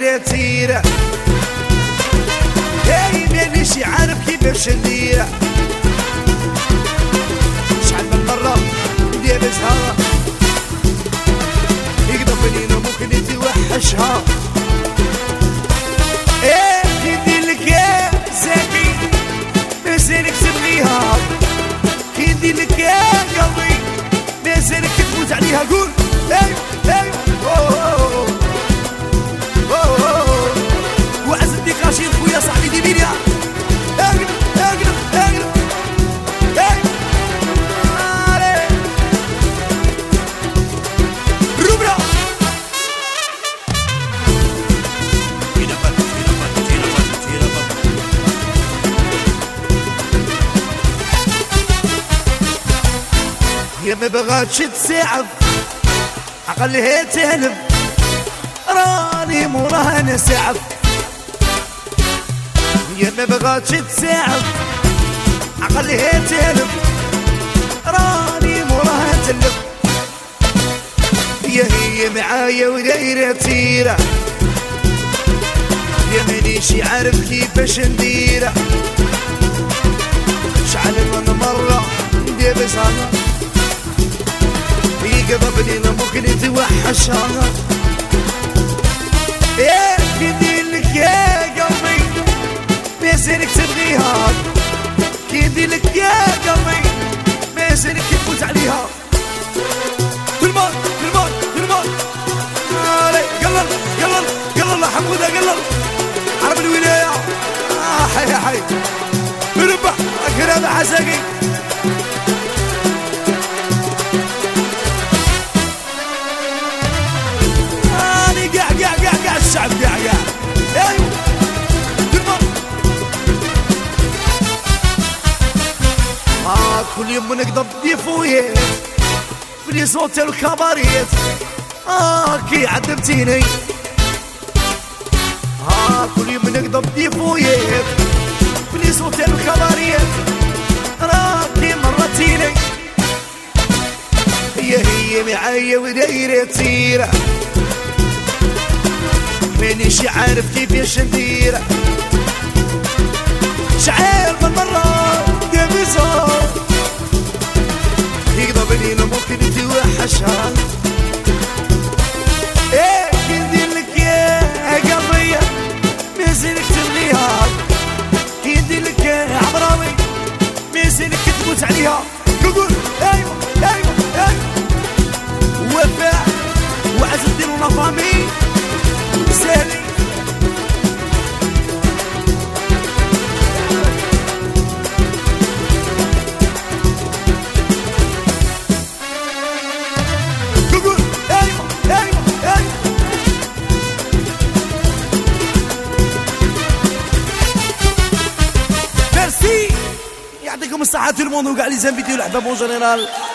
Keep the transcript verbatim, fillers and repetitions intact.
ودايرة تيرة هاي مانيش عارف كيفاش نديرها شحال من مرة ديابسها يقدر بنينا ممكن يتوحشها ايه كيديرلك يا زكي مازالك تبغيها كيديرلك يا قلبي مازالك تفوت عليها قول ايوه ايوه وعز الديك رشيد خويا صاحبي ديبيليا اقلب اقلب اقلب ايوه روبرا يا ما بغاتش تساعد عقلها تهلب راني موراها نسعب يا ما بغاتش تساعد عقلها تهلب راني موراها تلب يا هي معايا ودايرة تيرة يا مانيش عارف كيفاش نديرها شحال من مرة دابسها يقضى بنينا ممكن يتوحشها ايه كيديرلك يا قلبي مازالك تبغيها كيديرلك يا قلبي مازالك تفوت عليها بالمال بالمال بالمال علي قلل قلل قلل حمودة قلل عرب الولاية آه حي حي بربح أكرام حساقي الشعب قاع قاع ايوه اه كل يوم نقدر ضيفويات في لي صوتي والكباريات اه كي عذبتيني اه كل يوم نقدر ضيفويات في لي صوتي والكباريات راكي مرتيني هي هي معايا ودايرة تيرة مانيش عارف كيفاش نديرها شعير من مرة دابسها يقدر بنينا ممكن يتوحشها ايه كيديرلك يا قلبي مازالك تبغيها كيديرلك يا عمراني مازالك تفوت عليها قول ايوه ايوه ايوه وفاء وعز الدين ونظامي سالي قول ايوه ايوه ايوه ميرسي يعطيكم الصحة tout le monde وكاع لي زانفيتي والاحباب اون جينيرال